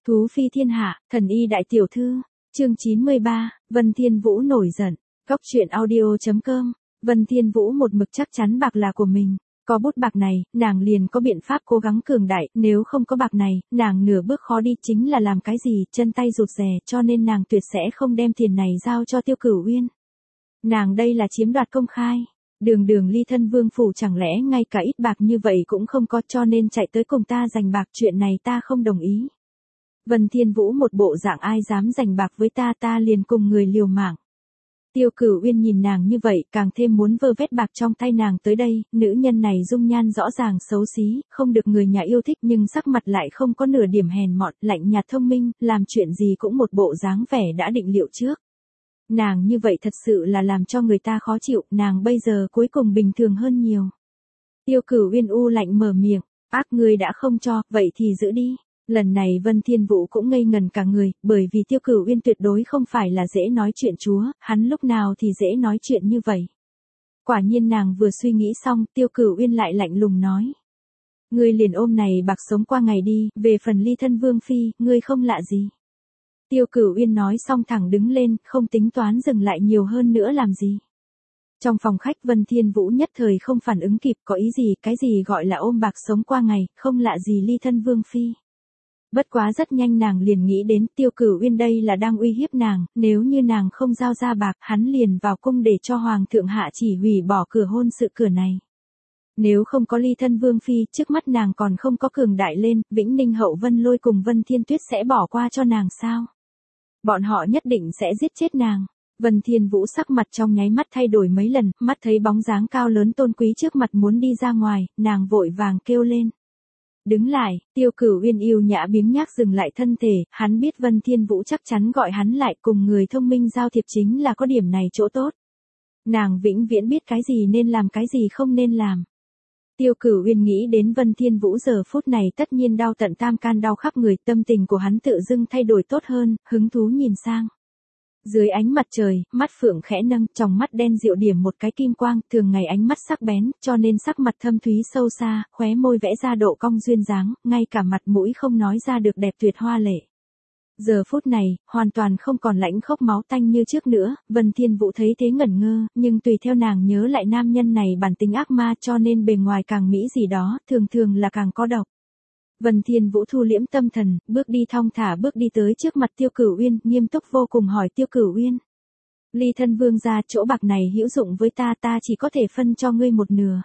Thú phi thiên hạ, thần y đại tiểu thư, chương 93, Vân Thiên Vũ nổi giận, Cóc truyện audio.com, Vân Thiên Vũ một mực chắc chắn bạc là của mình, có bút bạc này, nàng liền có biện pháp cố gắng cường đại, nếu không có bạc này, nàng nửa bước khó đi chính là làm cái gì, chân tay rụt rè, cho nên nàng tuyệt sẽ không đem tiền này giao cho Tiêu Cửu Uyên. Nàng đây là chiếm đoạt công khai. Đường đường ly thân vương phủ chẳng lẽ ngay cả ít bạc như vậy cũng không có, cho nên chạy tới cùng ta giành bạc, chuyện này ta không đồng ý. Vân Thiên Vũ một bộ dạng ai dám giành bạc với ta liền cùng người liều mạng. Tiêu Cửu Uyên nhìn nàng như vậy càng thêm muốn vơ vét bạc trong tay nàng tới đây, nữ nhân này dung nhan rõ ràng xấu xí, không được người nhà yêu thích nhưng sắc mặt lại không có nửa điểm hèn mọn, lạnh nhạt thông minh, làm chuyện gì cũng một bộ dáng vẻ đã định liệu trước. Nàng như vậy thật sự là làm cho người ta khó chịu, nàng bây giờ cuối cùng bình thường hơn nhiều. Tiêu Cửu Uyên u lạnh mở miệng, ác ngươi đã không cho, vậy thì giữ đi. Lần này Vân Thiên Vũ cũng ngây ngần cả người, bởi vì Tiêu Cửu Uyên tuyệt đối không phải là dễ nói chuyện chúa, hắn lúc nào thì dễ nói chuyện như vậy. Quả nhiên nàng vừa suy nghĩ xong, Tiêu Cửu Uyên lại lạnh lùng nói. Ngươi liền ôm này bạc sống qua ngày đi, về phần ly thân vương phi, ngươi không lạ gì. Tiêu Cửu Uyên nói xong thẳng đứng lên, không tính toán dừng lại nhiều hơn nữa làm gì. Trong phòng khách Vân Thiên Vũ nhất thời không phản ứng kịp, có ý gì, cái gì gọi là ôm bạc sống qua ngày, không lạ gì ly thân vương phi. Bất quá rất nhanh nàng liền nghĩ đến Tiêu Cửu Uyên đây là đang uy hiếp nàng, nếu như nàng không giao ra bạc, hắn liền vào cung để cho Hoàng thượng hạ chỉ hủy bỏ cửa hôn sự cửa này. Nếu không có ly thân vương phi, trước mắt nàng còn không có cường đại lên, Vĩnh Ninh Hậu Vân Lôi cùng Vân Thiên Tuyết sẽ bỏ qua cho nàng sao? Bọn họ nhất định sẽ giết chết nàng. Vân Thiên Vũ sắc mặt trong nháy mắt thay đổi mấy lần, mắt thấy bóng dáng cao lớn tôn quý trước mặt muốn đi ra ngoài, nàng vội vàng kêu lên. Đứng lại, Tiêu Cửu Uyên yêu nhã biếng nhác dừng lại thân thể, hắn biết Vân Thiên Vũ chắc chắn gọi hắn lại, cùng người thông minh giao thiệp chính là có điểm này chỗ tốt. Nàng vĩnh viễn biết cái gì nên làm cái gì không nên làm. Tiêu Cửu Uyên nghĩ đến Vân Thiên Vũ giờ phút này tất nhiên đau tận tam can đau khắp người, tâm tình của hắn tự dưng thay đổi tốt hơn, hứng thú nhìn sang. Dưới ánh mặt trời, mắt phượng khẽ nâng, tròng mắt đen dịu điểm một cái kim quang, thường ngày ánh mắt sắc bén, cho nên sắc mặt thâm thúy sâu xa, khóe môi vẽ ra độ cong duyên dáng, ngay cả mặt mũi không nói ra được đẹp tuyệt hoa lệ. Giờ phút này, hoàn toàn không còn lãnh khốc máu tanh như trước nữa, Vân Thiên Vũ thấy thế ngẩn ngơ, nhưng tùy theo nàng nhớ lại nam nhân này bản tính ác ma cho nên bề ngoài càng mỹ gì đó, thường thường là càng có độc. Vân Thiên Vũ thu liễm tâm thần, bước đi thong thả bước đi tới trước mặt Tiêu Cửu Uyên, nghiêm túc vô cùng hỏi Tiêu Cửu Uyên. Ly thân vương gia, chỗ bạc này hữu dụng với ta chỉ có thể phân cho ngươi một nửa.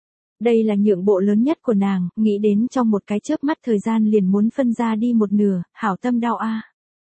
Đây là nhượng bộ lớn nhất của nàng, nghĩ đến trong một cái chớp mắt thời gian liền muốn phân ra đi một nửa, hảo tâm đau a.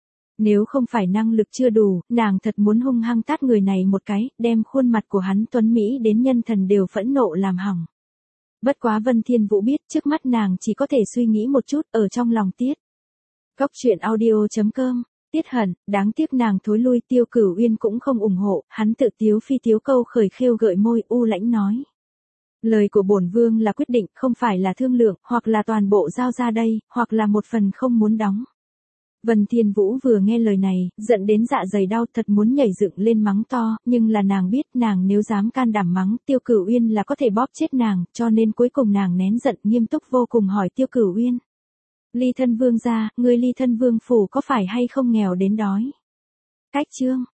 Nếu không phải năng lực chưa đủ, nàng thật muốn hung hăng tát người này một cái, đem khuôn mặt của hắn tuấn mỹ đến nhân thần đều phẫn nộ làm hỏng. Bất quá Vân Thiên Vũ biết trước mắt nàng chỉ có thể suy nghĩ một chút ở trong lòng tiết. Cóc truyện audio.com, tiết hận, đáng tiếc nàng thối lui. Tiêu Cửu Uyên cũng không ủng hộ, hắn tự tiếu phi tiếu câu khởi khêu gợi môi u lãnh nói. Lời của bổn vương là quyết định, không phải là thương lượng, hoặc là toàn bộ giao ra đây, hoặc là một phần không muốn đóng. Vân Thiên Vũ vừa nghe lời này, giận đến dạ dày đau, thật muốn nhảy dựng lên mắng to, nhưng là nàng biết nàng nếu dám can đảm mắng Tiêu Cửu Uyên là có thể bóp chết nàng, cho nên cuối cùng nàng nén giận nghiêm túc vô cùng hỏi Tiêu Cửu Uyên. Ly thân vương gia, người ly thân vương phủ có phải hay không nghèo đến đói? Cách chương.